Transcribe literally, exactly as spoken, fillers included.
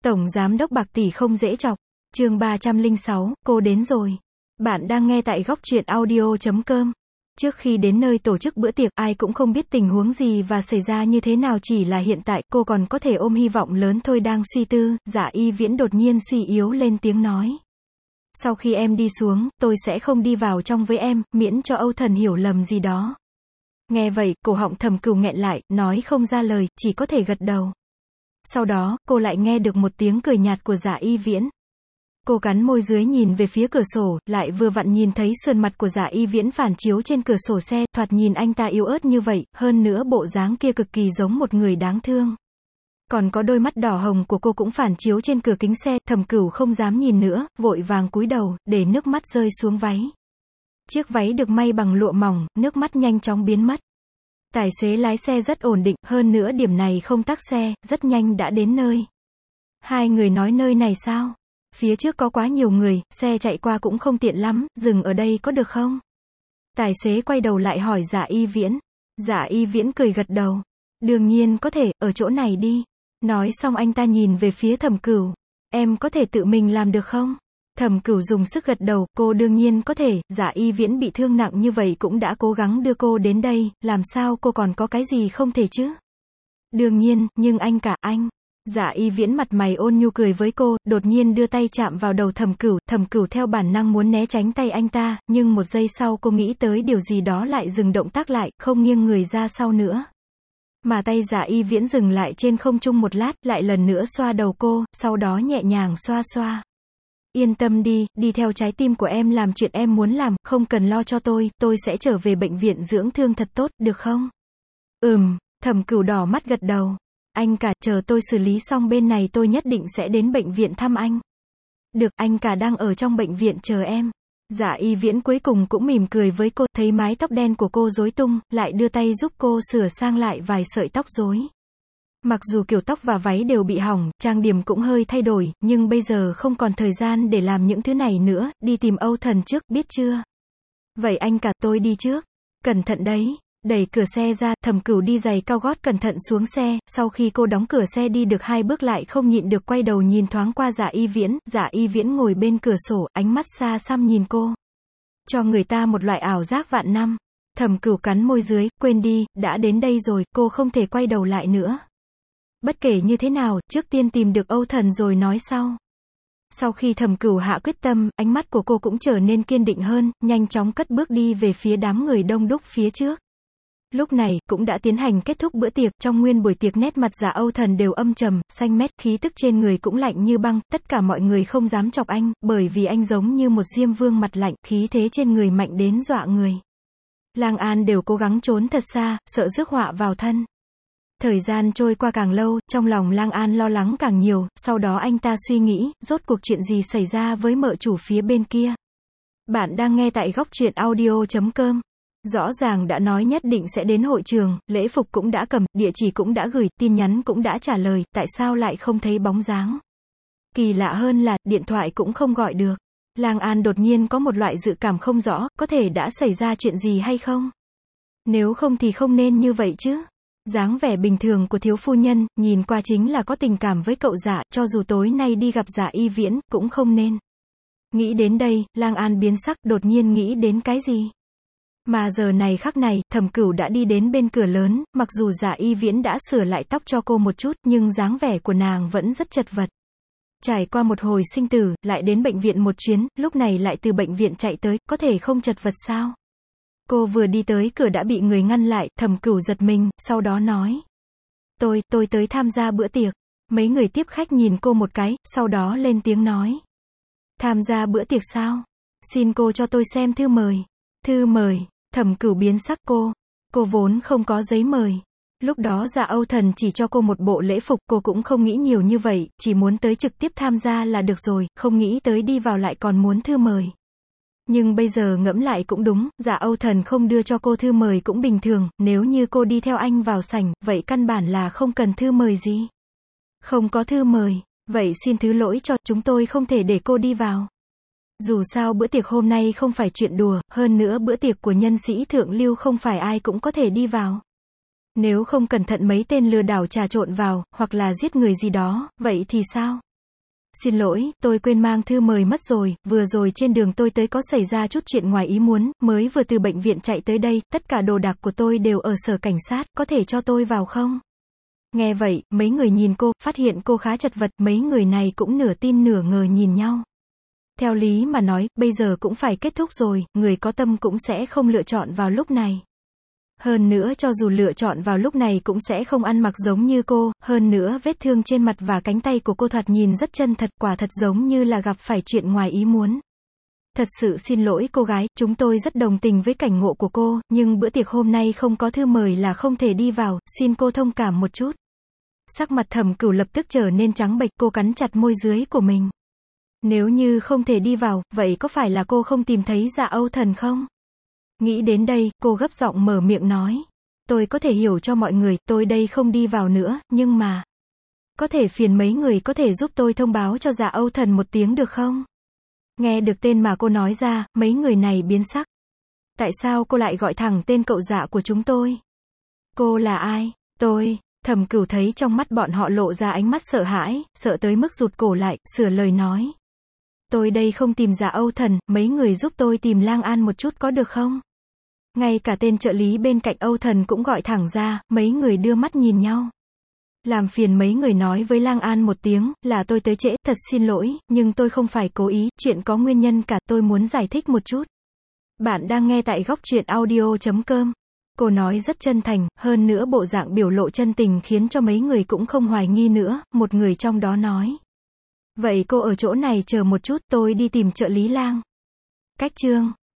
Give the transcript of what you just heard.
Tổng Giám đốc Bạc Tỷ không dễ chọc. Chương ba trăm lẻ sáu, cô đến rồi. Bạn đang nghe tại góc truyện audio chấm com. Trước khi đến nơi tổ chức bữa tiệc, ai cũng không biết tình huống gì và xảy ra như thế nào, chỉ là hiện tại, cô còn có thể ôm hy vọng lớn thôi. Đang suy tư, Dạ Y Viễn đột nhiên suy yếu lên tiếng nói. Sau khi em đi xuống, tôi sẽ không đi vào trong với em, miễn cho Âu Thần hiểu lầm gì đó. Nghe vậy, cổ họng Thẩm Cửu nghẹn lại, nói không ra lời, chỉ có thể gật đầu. Sau đó, cô lại nghe được một tiếng cười nhạt của Dạ Y Viễn. Cô cắn môi dưới nhìn về phía cửa sổ, lại vừa vặn nhìn thấy sườn mặt của Dạ Y Viễn phản chiếu trên cửa sổ xe, thoạt nhìn anh ta yếu ớt như vậy, hơn nữa bộ dáng kia cực kỳ giống một người đáng thương. Còn có đôi mắt đỏ hồng của cô cũng phản chiếu trên cửa kính xe, Thẩm Cửu không dám nhìn nữa, vội vàng cúi đầu, để nước mắt rơi xuống váy. Chiếc váy được may bằng lụa mỏng, nước mắt nhanh chóng biến mất. Tài xế lái xe rất ổn định, hơn nữa điểm này không tắc xe, rất nhanh đã đến nơi. Hai người nói nơi này sao? Phía trước có quá nhiều người, xe chạy qua cũng không tiện lắm, dừng ở đây có được không? Tài xế quay đầu lại hỏi Dạ Y Viễn. Dạ Y Viễn cười gật đầu. Đương nhiên có thể, ở chỗ này đi. Nói xong anh ta nhìn về phía Thẩm Cửu. Em có thể tự mình làm được không? Thẩm Cửu dùng sức gật đầu, cô đương nhiên có thể, Dạ Y Viễn bị thương nặng như vậy cũng đã cố gắng đưa cô đến đây, làm sao cô còn có cái gì không thể chứ? Đương nhiên, nhưng anh cả, anh. Dạ Y Viễn mặt mày ôn nhu cười với cô, đột nhiên đưa tay chạm vào đầu Thẩm Cửu, Thẩm Cửu theo bản năng muốn né tránh tay anh ta, nhưng một giây sau cô nghĩ tới điều gì đó lại dừng động tác lại, không nghiêng người ra sau nữa. Mà tay Dạ Y Viễn dừng lại trên không trung một lát, lại lần nữa xoa đầu cô, sau đó nhẹ nhàng xoa xoa. Yên tâm đi, đi theo trái tim của em làm chuyện em muốn làm, không cần lo cho tôi, tôi sẽ trở về bệnh viện dưỡng thương thật tốt, được không? Ừm, Thẩm Cửu đỏ mắt gật đầu. Anh cả, chờ tôi xử lý xong bên này tôi nhất định sẽ đến bệnh viện thăm anh. Được, anh cả đang ở trong bệnh viện chờ em. Dạ Y Viễn cuối cùng cũng mỉm cười với cô, thấy mái tóc đen của cô rối tung, lại đưa tay giúp cô sửa sang lại vài sợi tóc rối. Mặc dù kiểu tóc và váy đều bị hỏng, trang điểm cũng hơi thay đổi, nhưng bây giờ không còn thời gian để làm những thứ này nữa, đi tìm Âu Thần trước, biết chưa? Vậy anh cả, tôi đi trước. Cẩn thận đấy. Đẩy cửa xe ra, Thẩm Cửu đi giày cao gót cẩn thận xuống xe, sau khi cô đóng cửa xe đi được hai bước lại không nhịn được quay đầu nhìn thoáng qua Dạ Y Viễn, Dạ Y Viễn ngồi bên cửa sổ, ánh mắt xa xăm nhìn cô. Cho người ta một loại ảo giác vạn năm. Thẩm Cửu cắn môi dưới, quên đi, đã đến đây rồi, cô không thể quay đầu lại nữa. Bất kể như thế nào, trước tiên tìm được Âu Thần rồi nói sau. Sau khi Thẩm Cửu hạ quyết tâm, ánh mắt của cô cũng trở nên kiên định hơn, nhanh chóng cất bước đi về phía đám người đông đúc phía trước. Lúc này, cũng đã tiến hành kết thúc bữa tiệc, trong nguyên buổi tiệc nét mặt Dạ Âu Thần đều âm trầm, xanh mét, khí tức trên người cũng lạnh như băng, tất cả mọi người không dám chọc anh, bởi vì anh giống như một diêm vương mặt lạnh, khí thế trên người mạnh đến dọa người. Lang An đều cố gắng trốn thật xa, sợ rước họa vào thân. Thời gian trôi qua càng lâu, trong lòng Lang An lo lắng càng nhiều, sau đó anh ta suy nghĩ, rốt cuộc chuyện gì xảy ra với mợ chủ phía bên kia. Bạn đang nghe tại góc truyện audio chấm com. Rõ ràng đã nói nhất định sẽ đến hội trường, lễ phục cũng đã cầm, địa chỉ cũng đã gửi, tin nhắn cũng đã trả lời, tại sao lại không thấy bóng dáng? Kỳ lạ hơn là, điện thoại cũng không gọi được. Lang An đột nhiên có một loại dự cảm không rõ, có thể đã xảy ra chuyện gì hay không? Nếu không thì không nên như vậy chứ. Dáng vẻ bình thường của thiếu phu nhân, nhìn qua chính là có tình cảm với cậu Dạ, cho dù tối nay đi gặp Dạ Y Viễn, cũng không nên. Nghĩ đến đây, Lang An biến sắc, đột nhiên nghĩ đến cái gì? Mà giờ này khắc này, Thẩm Cửu đã đi đến bên cửa lớn, mặc dù Dạ Y Viễn đã sửa lại tóc cho cô một chút, nhưng dáng vẻ của nàng vẫn rất chật vật. Trải qua một hồi sinh tử, lại đến bệnh viện một chuyến, lúc này lại từ bệnh viện chạy tới, có thể không chật vật sao? Cô vừa đi tới cửa đã bị người ngăn lại, Thẩm Cửu giật mình, sau đó nói. Tôi, tôi tới tham gia bữa tiệc. Mấy người tiếp khách nhìn cô một cái, sau đó lên tiếng nói. Tham gia bữa tiệc sao? Xin cô cho tôi xem thư mời. Thư mời. Thẩm Cửu biến sắc cô. Cô vốn không có giấy mời. Lúc đó Dạ Âu Thần chỉ cho cô một bộ lễ phục, cô cũng không nghĩ nhiều như vậy, chỉ muốn tới trực tiếp tham gia là được rồi, không nghĩ tới đi vào lại còn muốn thư mời. Nhưng bây giờ ngẫm lại cũng đúng, Dạ Âu Thần không đưa cho cô thư mời cũng bình thường, nếu như cô đi theo anh vào sảnh, vậy căn bản là không cần thư mời gì. Không có thư mời, vậy xin thứ lỗi cho, chúng tôi không thể để cô đi vào. Dù sao bữa tiệc hôm nay không phải chuyện đùa, hơn nữa bữa tiệc của nhân sĩ thượng lưu không phải ai cũng có thể đi vào. Nếu không cẩn thận mấy tên lừa đảo trà trộn vào, hoặc là giết người gì đó, vậy thì sao? Xin lỗi, tôi quên mang thư mời mất rồi, vừa rồi trên đường tôi tới có xảy ra chút chuyện ngoài ý muốn, mới vừa từ bệnh viện chạy tới đây, tất cả đồ đạc của tôi đều ở sở cảnh sát, có thể cho tôi vào không? Nghe vậy, mấy người nhìn cô, phát hiện cô khá chật vật, mấy người này cũng nửa tin nửa ngờ nhìn nhau. Theo lý mà nói, bây giờ cũng phải kết thúc rồi, người có tâm cũng sẽ không lựa chọn vào lúc này. Hơn nữa cho dù lựa chọn vào lúc này cũng sẽ không ăn mặc giống như cô, hơn nữa vết thương trên mặt và cánh tay của cô thoạt nhìn rất chân thật, quả thật giống như là gặp phải chuyện ngoài ý muốn. Thật sự xin lỗi cô gái, chúng tôi rất đồng tình với cảnh ngộ của cô, nhưng bữa tiệc hôm nay không có thư mời là không thể đi vào, xin cô thông cảm một chút. Sắc mặt Thẩm Cửu lập tức trở nên trắng bệch, cô cắn chặt môi dưới của mình. Nếu như không thể đi vào, vậy có phải là cô không tìm thấy Dạ Âu Thần không? Nghĩ đến đây, cô gấp giọng mở miệng nói. Tôi có thể hiểu cho mọi người, tôi đây không đi vào nữa, nhưng mà... Có thể phiền mấy người có thể giúp tôi thông báo cho Dạ Âu Thần một tiếng được không? Nghe được tên mà cô nói ra, mấy người này biến sắc. Tại sao cô lại gọi thẳng tên cậu Dạ của chúng tôi? Cô là ai? Tôi... Thẩm Cửu thấy trong mắt bọn họ lộ ra ánh mắt sợ hãi, sợ tới mức rụt cổ lại, sửa lời nói. Tôi đây không tìm Dạ Âu Thần, mấy người giúp tôi tìm Lang An một chút có được không? Ngay cả tên trợ lý bên cạnh Âu Thần cũng gọi thẳng ra, mấy người đưa mắt nhìn nhau. Làm phiền mấy người nói với Lang An một tiếng, là tôi tới trễ, thật xin lỗi, nhưng tôi không phải cố ý, chuyện có nguyên nhân cả, tôi muốn giải thích một chút. Bạn đang nghe tại góc truyện audio chấm com. Cô nói rất chân thành, hơn nữa bộ dạng biểu lộ chân tình khiến cho mấy người cũng không hoài nghi nữa, một người trong đó nói. Vậy cô ở chỗ này chờ một chút, tôi đi tìm trợ lý Lang. Cách chương